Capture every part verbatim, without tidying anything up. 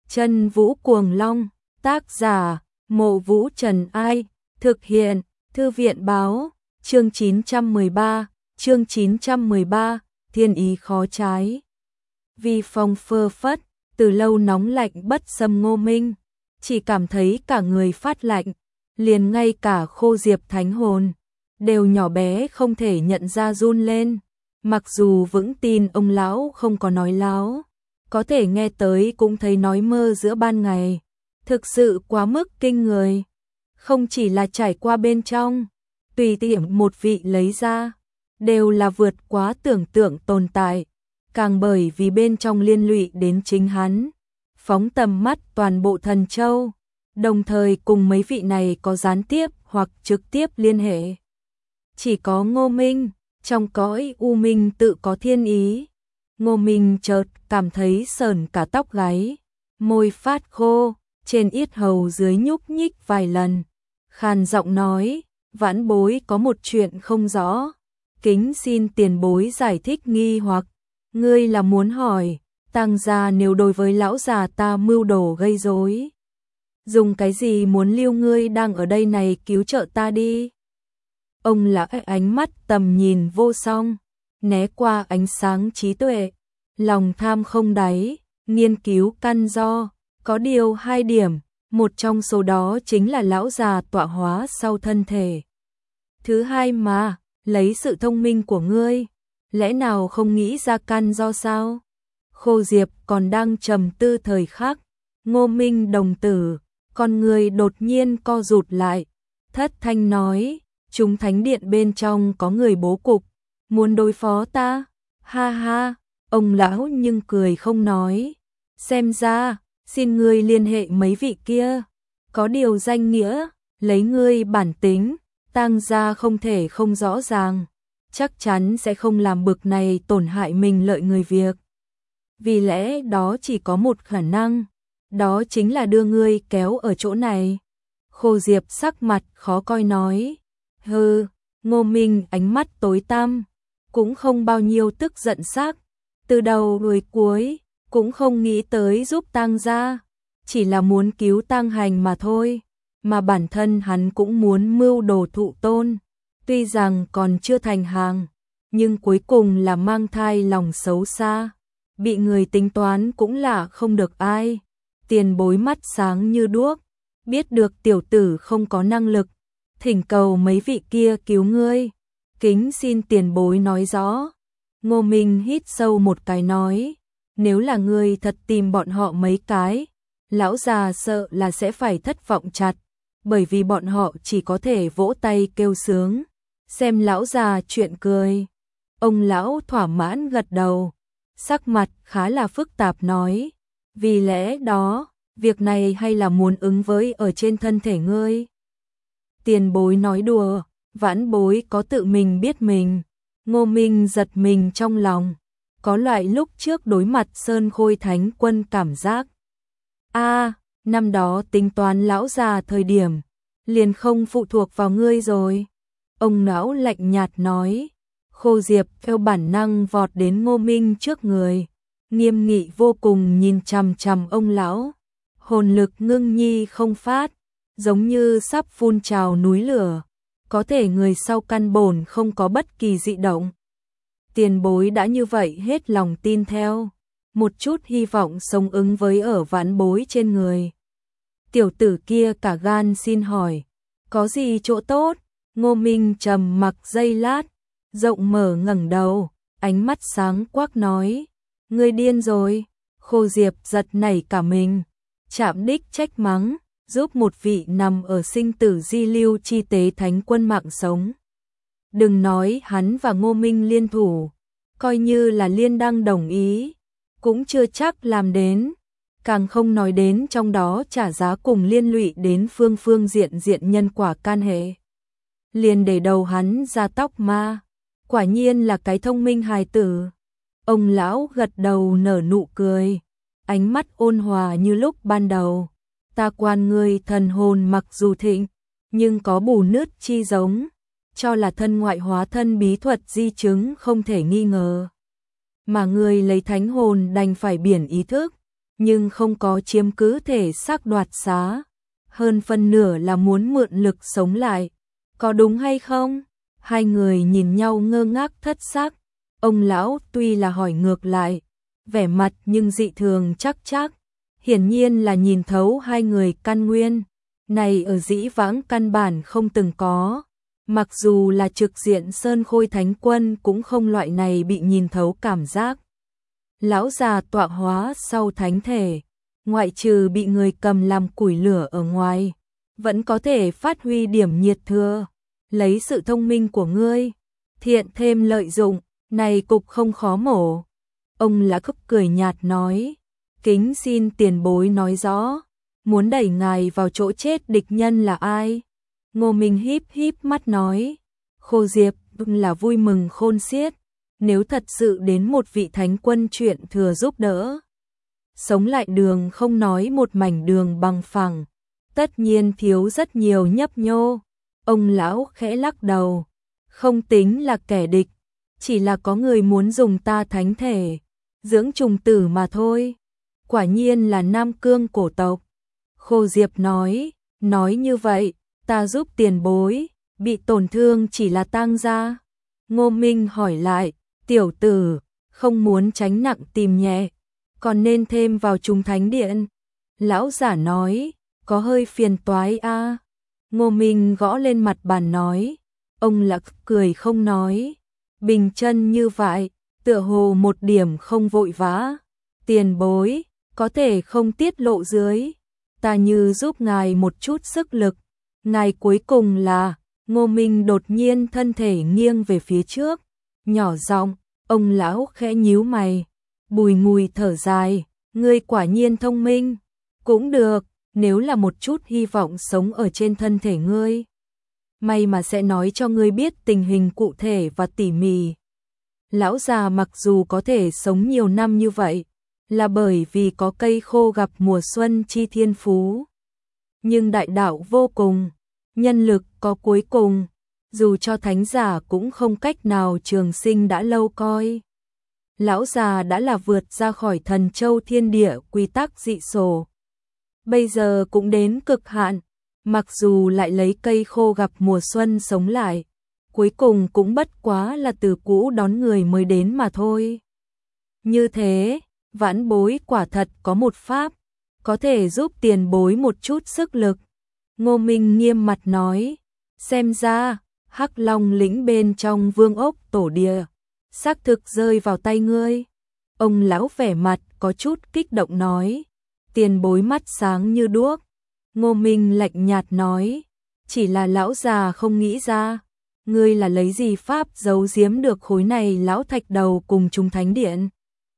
Chân Vũ Cuồng Long, tác giả, Mộ Vũ Trần Ai, thực hiện, Thư viện Báo, chương chín trăm mười ba, chương chín trăm mười ba, thiên ý khó trái. Vi phong phơ phất, từ lâu nóng lạnh bất xâm Ngô Minh, chỉ cảm thấy cả người phát lạnh, liền ngay cả Khô Diệp thánh hồn, đều nhỏ bé không thể nhận ra run lên, mặc dù vững tin ông lão không có nói láo, có thể nghe tới cũng thấy nói mơ giữa ban ngày, thực sự quá mức kinh người, không chỉ là trải qua bên trong, tùy tiện một vị lấy ra, đều là vượt quá tưởng tượng tồn tại, càng bởi vì bên trong liên lụy đến chính hắn, phóng tầm mắt toàn bộ Thần Châu, đồng thời cùng mấy vị này có gián tiếp hoặc trực tiếp liên hệ. Chỉ có Ngô Minh, trong cõi u minh tự có thiên ý. Ngô Minh chợt cảm thấy sởn cả tóc gáy, môi phát khô, trên yết hầu dưới nhúc nhích vài lần, khàn giọng nói, vãn bối có một chuyện không rõ, kính xin tiền bối giải thích nghi hoặc, ngươi là muốn hỏi, Tang gia nếu đối với lão già ta mưu đồ gây rối, dùng cái gì muốn lưu ngươi đang ở đây này cứu trợ ta đi? Ông là ánh mắt tầm nhìn vô song, né qua ánh sáng trí tuệ, lòng tham không đáy, nghiên cứu căn do, có điều hai điểm, một trong số đó chính là lão già tọa hóa sau thân thể. Thứ hai mà, lấy sự thông minh của ngươi, lẽ nào không nghĩ ra căn do sao? Khô Diệp còn đang trầm tư thời khắc, Ngô Minh đồng tử, con người đột nhiên co rụt lại, thất thanh nói, chúng thánh điện bên trong có người bố cục, muốn đối phó ta, ha ha, ông lão nhưng cười không nói, xem ra, xin ngươi liên hệ mấy vị kia, có điều danh nghĩa, lấy ngươi bản tính, Tang gia không thể không rõ ràng, chắc chắn sẽ không làm bực này tổn hại mình lợi người việc. Vì lẽ đó chỉ có một khả năng, đó chính là đưa ngươi kéo ở chỗ này. Khô Diệp sắc mặt khó coi nói, hừ, Ngô Minh ánh mắt tối tăm, cũng không bao nhiêu tức giận sắc, từ đầu đến cuối, cũng không nghĩ tới giúp Tang gia, chỉ là muốn cứu Tang Hành mà thôi, mà bản thân hắn cũng muốn mưu đồ thụ tôn, tuy rằng còn chưa thành hàng, nhưng cuối cùng là mang thai lòng xấu xa, bị người tính toán cũng là không được ai. Tiền bối mắt sáng như đuốc, biết được tiểu tử không có năng lực, thỉnh cầu mấy vị kia cứu ngươi, kính xin tiền bối nói rõ. Ngô Minh hít sâu một cái nói, nếu là ngươi thật tìm bọn họ mấy cái, lão già sợ là sẽ phải thất vọng chặt, bởi vì bọn họ chỉ có thể vỗ tay kêu sướng, xem lão già chuyện cười. Ông lão thỏa mãn gật đầu, sắc mặt khá là phức tạp nói, vì lẽ đó, việc này hay là muốn ứng với ở trên thân thể ngươi. Tiền bối nói đùa, vãn bối có tự mình biết mình. Ngô Minh giật mình trong lòng, có loại lúc trước đối mặt Sơn Khôi Thánh Quân cảm giác. A, à, năm đó tính toán lão già thời điểm, liền không phụ thuộc vào ngươi rồi. Ông lão lạnh nhạt nói, Khô Diệp theo bản năng vọt đến Ngô Minh trước người, nghiêm nghị vô cùng nhìn chằm chằm ông lão, hồn lực ngưng nhi không phát, giống như sắp phun trào núi lửa, có thể người sau căn bổn không có bất kỳ dị động. Tiền bối đã như vậy hết lòng tin theo, một chút hy vọng sống ứng với ở vãn bối trên người. Tiểu tử kia cả gan xin hỏi, có gì chỗ tốt? Ngô Minh trầm mặc giây lát, rộng mở ngẩng đầu, ánh mắt sáng quắc nói, ngươi điên rồi. Khô Diệp giật nảy cả mình, chạm đích trách mắng, giúp một vị nằm ở sinh tử di lưu chi tế thánh quân mạng sống. Đừng nói hắn và Ngô Minh liên thủ, coi như là liên đăng đồng ý, cũng chưa chắc làm đến, càng không nói đến trong đó trả giá cùng liên lụy đến phương phương diện diện nhân quả can hệ. Liền để đầu hắn ra tóc ma, quả nhiên là cái thông minh hài tử. Ông lão gật đầu nở nụ cười, ánh mắt ôn hòa như lúc ban đầu. Ta quan ngươi thần hồn mặc dù thịnh, nhưng có bù nứt chi giống, cho là thân ngoại hóa thân bí thuật di chứng không thể nghi ngờ. Mà ngươi lấy thánh hồn đành phải biển ý thức, nhưng không có chiếm cứ thể xác đoạt xá, hơn phân nửa là muốn mượn lực sống lại, có đúng hay không? Hai người nhìn nhau ngơ ngác thất xác, ông lão tuy là hỏi ngược lại, vẻ mặt nhưng dị thường chắc chắc, hiển nhiên là nhìn thấu hai người căn nguyên, này ở dĩ vãng căn bản không từng có, mặc dù là trực diện Sơn Khôi Thánh Quân cũng không loại này bị nhìn thấu cảm giác. Lão già tọa hóa sau thánh thể, ngoại trừ bị người cầm làm củi lửa ở ngoài, vẫn có thể phát huy điểm nhiệt thừa, lấy sự thông minh của ngươi, thiện thêm lợi dụng, này cục không khó mổ. Ông lá cốc cười nhạt nói, kính xin tiền bối nói rõ, muốn đẩy ngài vào chỗ chết địch nhân là ai? Ngô Minh híp híp mắt nói, Khô Diệp là vui mừng khôn xiết, nếu thật sự đến một vị thánh quân chuyện thừa giúp đỡ. Sống lại đường không nói một mảnh đường bằng phẳng, tất nhiên thiếu rất nhiều nhấp nhô. Ông lão khẽ lắc đầu, không tính là kẻ địch, chỉ là có người muốn dùng ta thánh thể, dưỡng trùng tử mà thôi. Quả nhiên là Nam Cương cổ tộc. Khô Diệp nói, nói như vậy, ta giúp tiền bối, bị tổn thương chỉ là tang gia. Ngô Minh hỏi lại, tiểu tử, không muốn tránh nặng tìm nhẹ, còn nên thêm vào Trung Thánh Điện. Lão giả nói, có hơi phiền toái a. À. Ngô Minh gõ lên mặt bàn nói, ông lạc cười không nói, bình chân như vậy, tựa hồ một điểm không vội vã. Tiền bối, có thể không tiết lộ dưới, ta như giúp ngài một chút sức lực. Ngài cuối cùng là, Ngô Minh đột nhiên thân thể nghiêng về phía trước, nhỏ giọng, ông lão khẽ nhíu mày, bùi ngùi thở dài, ngươi quả nhiên thông minh, cũng được, nếu là một chút hy vọng sống ở trên thân thể ngươi. May mà sẽ nói cho ngươi biết tình hình cụ thể và tỉ mỉ. Lão già mặc dù có thể sống nhiều năm như vậy, là bởi vì có cây khô gặp mùa xuân chi thiên phú. Nhưng đại đạo vô cùng, nhân lực có cuối cùng, dù cho thánh giả cũng không cách nào trường sinh đã lâu coi. Lão già đã là vượt ra khỏi thần châu thiên địa quy tắc dị sổ. Bây giờ cũng đến cực hạn, mặc dù lại lấy cây khô gặp mùa xuân sống lại, cuối cùng cũng bất quá là từ cũ đón người mới đến mà thôi. Như thế, vãn bối quả thật có một pháp, có thể giúp tiền bối một chút sức lực. Ngô Minh nghiêm mặt nói, xem ra, Hắc Long lĩnh bên trong vương ốc tổ địa, xác thực rơi vào tay ngươi. Ông lão vẻ mặt có chút kích động nói, tiền bối mắt sáng như đuốc. Ngô Minh lạnh nhạt nói, chỉ là lão già không nghĩ ra, ngươi là lấy gì pháp giấu giếm được khối này lão thạch đầu cùng Trung Thánh Điện.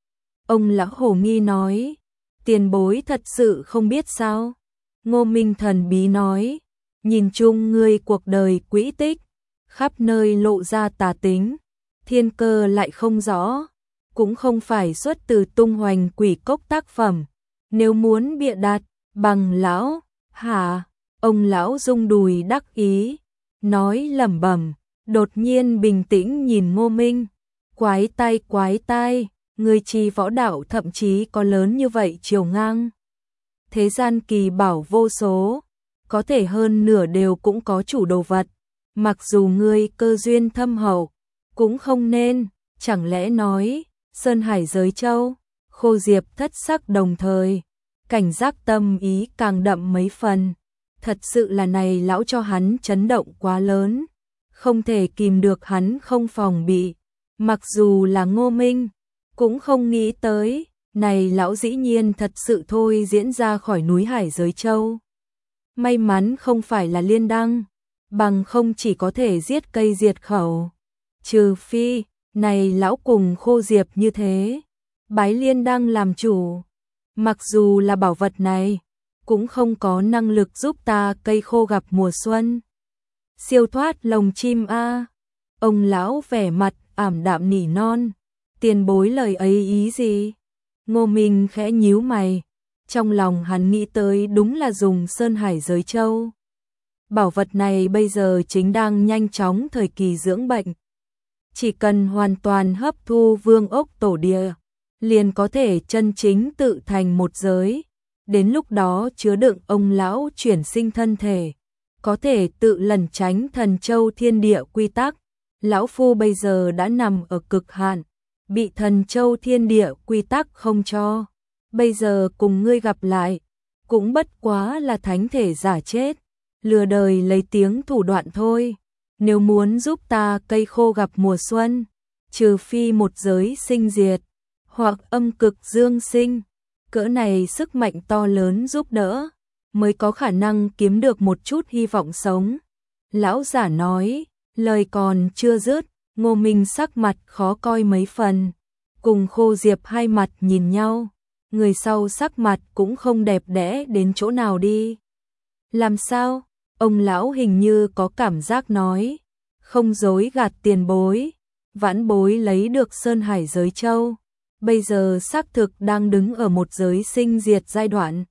Ông lão hồ nghi nói, tiền bối thật sự không biết sao. Ngô Minh thần bí nói, nhìn chung ngươi cuộc đời quỹ tích, khắp nơi lộ ra tà tính, thiên cơ lại không rõ, cũng không phải xuất từ tung hoành quỷ cốc tác phẩm. Nếu muốn bịa đặt, bằng lão, hả? Ông lão rung đùi đắc ý, nói lẩm bẩm, đột nhiên bình tĩnh nhìn Ngô Minh, quái tai quái tai, người trì võ đạo thậm chí có lớn như vậy chiều ngang. Thế gian kỳ bảo vô số, có thể hơn nửa đều cũng có chủ đồ vật, mặc dù ngươi cơ duyên thâm hậu, cũng không nên, chẳng lẽ nói, Sơn Hải Giới Châu, Khô Diệp thất sắc đồng thời, cảnh giác tâm ý càng đậm mấy phần, thật sự là này lão cho hắn chấn động quá lớn, không thể kìm được hắn không phòng bị, mặc dù là Ngô Minh, cũng không nghĩ tới, này lão dĩ nhiên thật sự thôi diễn ra khỏi núi Hải Giới Châu. May mắn không phải là liên đăng, bằng không chỉ có thể giết cây diệt khẩu. Trừ phi, này lão cùng Khô Diệp như thế, bái liên đăng làm chủ. Mặc dù là bảo vật này, cũng không có năng lực giúp ta cây khô gặp mùa xuân. Siêu thoát lồng chim a. Ông lão vẻ mặt ảm đạm nỉ non, tiền bối lời ấy ý gì? Ngô Minh khẽ nhíu mày, trong lòng hắn nghĩ tới đúng là dùng Sơn Hải Giới Châu. Bảo vật này bây giờ chính đang nhanh chóng thời kỳ dưỡng bệnh. Chỉ cần hoàn toàn hấp thu vương ốc tổ địa, liền có thể chân chính tự thành một giới. Đến lúc đó chứa đựng ông lão chuyển sinh thân thể, có thể tự lẩn tránh thần châu thiên địa quy tắc. Lão phu bây giờ đã nằm ở cực hạn, bị thần châu thiên địa quy tắc không cho. Bây giờ cùng ngươi gặp lại, cũng bất quá là thánh thể giả chết, lừa đời lấy tiếng thủ đoạn thôi. Nếu muốn giúp ta cây khô gặp mùa xuân, trừ phi một giới sinh diệt, hoặc âm cực dương sinh, cỡ này sức mạnh to lớn giúp đỡ, mới có khả năng kiếm được một chút hy vọng sống. Lão giả nói, lời còn chưa dứt, Ngô Minh sắc mặt khó coi mấy phần, cùng Khô Diệp hai mặt nhìn nhau, người sau sắc mặt cũng không đẹp đẽ đến chỗ nào đi. Làm sao? Ông lão hình như có cảm giác nói, không dối gạt tiền bối, vãn bối lấy được Sơn Hải giới châu, bây giờ xác thực đang đứng ở một giới sinh diệt giai đoạn.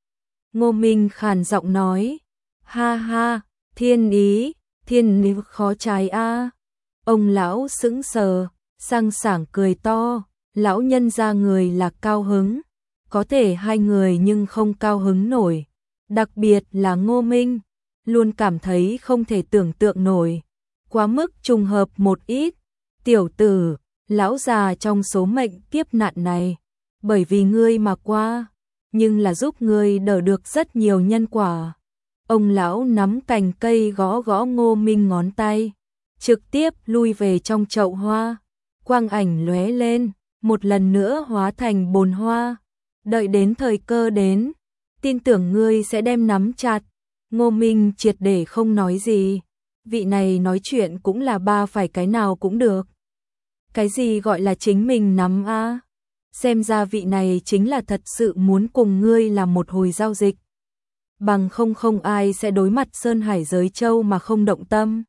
Ngô Minh khàn giọng nói, ha ha, thiên ý, thiên ý khó trái a. Ông lão sững sờ, sang sảng cười to, lão nhân ra người là cao hứng, có thể hai người nhưng không cao hứng nổi, đặc biệt là Ngô Minh, luôn cảm thấy không thể tưởng tượng nổi, quá mức trùng hợp một ít. Tiểu tử, lão già trong số mệnh kiếp nạn này, bởi vì ngươi mà qua, nhưng là giúp ngươi đỡ được rất nhiều nhân quả. Ông lão nắm cành cây gõ gõ Ngô Minh ngón tay, trực tiếp lui về trong chậu hoa, quang ảnh lóe lên, một lần nữa hóa thành bồn hoa. Đợi đến thời cơ đến, tin tưởng ngươi sẽ đem nắm chặt. Ngô Minh triệt để không nói gì, vị này nói chuyện cũng là ba phải cái nào cũng được. Cái gì gọi là chính mình nắm a? Xem ra vị này chính là thật sự muốn cùng ngươi làm một hồi giao dịch. Bằng không không ai sẽ đối mặt Sơn Hải giới châu mà không động tâm.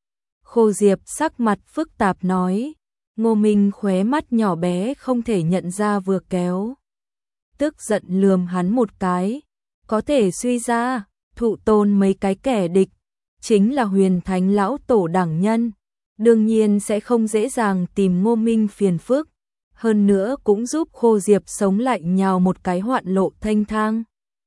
Khô Diệp sắc mặt phức tạp nói, Ngô Minh khóe mắt nhỏ bé không thể nhận ra vừa kéo. Tức giận lườm hắn một cái, có thể suy ra, thụ tôn mấy cái kẻ địch, chính là huyền thánh lão tổ đẳng nhân, đương nhiên sẽ không dễ dàng tìm Ngô Minh phiền phức, hơn nữa cũng giúp Khô Diệp sống lại nhào một cái hoạn lộ thanh thang.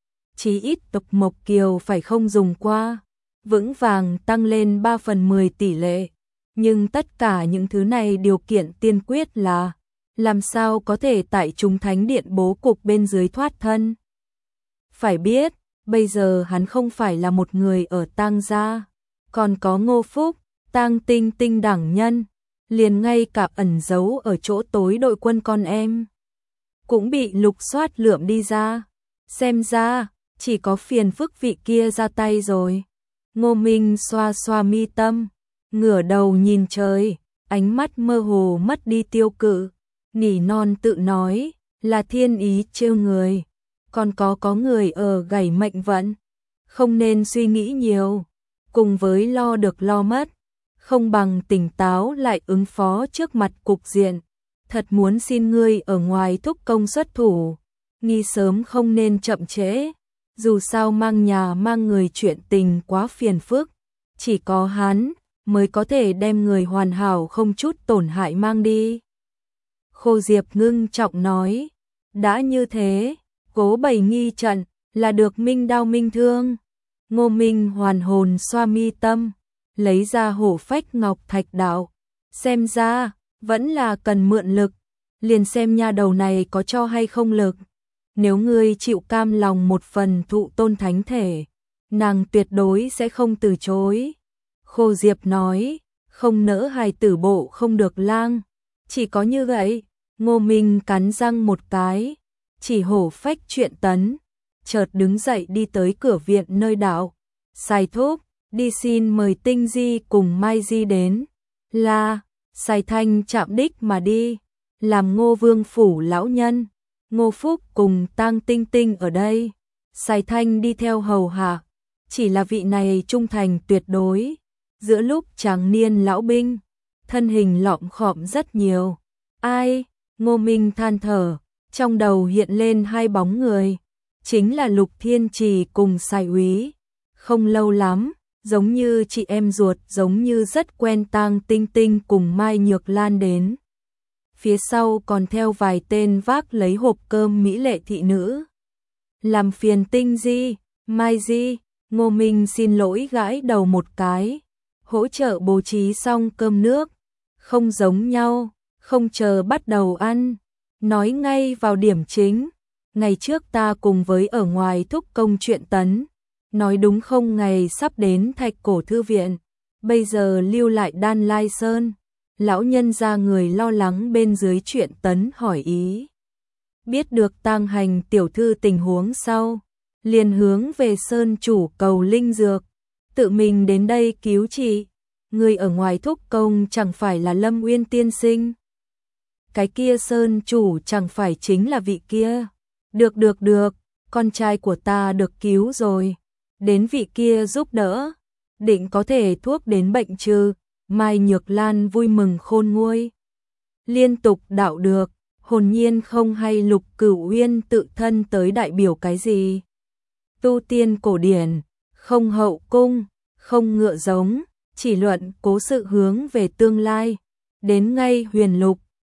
Chí ít tộc Mộc Kiều phải không dùng qua, vững vàng tăng lên ba phần mười tỷ lệ, nhưng tất cả những thứ này điều kiện tiên quyết là làm sao có thể tại Trung Thánh Điện bố cục bên dưới thoát thân. Phải biết, bây giờ hắn không phải là một người ở Tang gia, còn có Ngô Phúc, Tang Tinh Tinh đẳng nhân, liền ngay cả ẩn giấu ở chỗ tối đội quân con em cũng bị lục soát lượm đi ra. Xem ra, chỉ có phiền phức vị kia ra tay rồi. Ngô Minh xoa xoa mi tâm, ngửa đầu nhìn trời, ánh mắt mơ hồ mất đi tiêu cự, nỉ non tự nói, là thiên ý trêu người, còn có có người ở gảy mệnh vận, không nên suy nghĩ nhiều, cùng với lo được lo mất, không bằng tỉnh táo lại ứng phó trước mặt cục diện. Thật muốn xin ngươi ở ngoài thúc công xuất thủ, nghi sớm không nên chậm trễ, dù sao mang nhà mang người chuyện tình quá phiền phức, chỉ có hắn mới có thể đem người hoàn hảo không chút tổn hại mang đi. Khô Diệp ngưng trọng nói, đã như thế, cố bày nghi trận, là được minh đao minh thương. Ngô Minh hoàn hồn xoa mi tâm, lấy ra hổ phách ngọc thạch đạo, xem ra vẫn là cần mượn lực, liền xem nha đầu này có cho hay không lực. Nếu ngươi chịu cam lòng một phần thụ tôn thánh thể, nàng tuyệt đối sẽ không từ chối. Khô Diệp nói, không nỡ hài tử bộ không được lang, chỉ có như vậy. Ngô Minh cắn răng một cái, chỉ hổ phách chuyện tấn, chợt đứng dậy đi tới cửa viện nơi đạo. Sai thúc, đi xin mời Tinh Di cùng Mai Di đến. Là, Sai Thanh chạm đích mà đi, làm Ngô Vương phủ lão nhân, Ngô Phúc cùng Tang Tinh Tinh ở đây. Sai Thanh đi theo hầu hạ, chỉ là vị này trung thành tuyệt đối. Giữa lúc tráng niên lão binh, thân hình lọm khọm rất nhiều. Ai? Ngô Minh than thở, trong đầu hiện lên hai bóng người, chính là Lục Thiên Trì cùng Sai Úy. Không lâu lắm, giống như chị em ruột, giống như rất quen Tang Tinh Tinh cùng Mai Nhược Lan đến. phía sau còn theo vài tên vác lấy hộp cơm mỹ lệ thị nữ. Làm phiền Tinh Di, Mai Di, Ngô Minh xin lỗi gãi đầu một cái, hỗ trợ bố trí xong cơm nước, không giống nhau, không chờ bắt đầu ăn, nói ngay vào điểm chính. Ngày trước ta cùng với ở ngoài thúc công chuyện tấn, nói đúng không ngày sắp đến Thạch Cổ Thư Viện, bây giờ lưu lại Đan Lai Sơn. Lão nhân ra người lo lắng bên dưới chuyện tấn hỏi ý. Biết được Tang Hành tiểu thư tình huống sau, liền hướng về Sơn chủ cầu linh dược, tự mình đến đây cứu trị. Người ở ngoài thúc công chẳng phải là Lâm Uyên tiên sinh. Cái kia Sơn chủ chẳng phải chính là vị kia. Được được được, con trai của ta được cứu rồi. Đến vị kia giúp đỡ, định có thể thuốc đến bệnh trừ. Mai Nhược Lan vui mừng khôn nguôi. Liên tục đạo được, hồn nhiên không hay Lục Cửu Uyên tự thân tới đại biểu cái gì. Tu tiên cổ điển, không hậu cung, không ngựa giống, chỉ luận cố sự hướng về tương lai. Đến ngay Huyền Lục,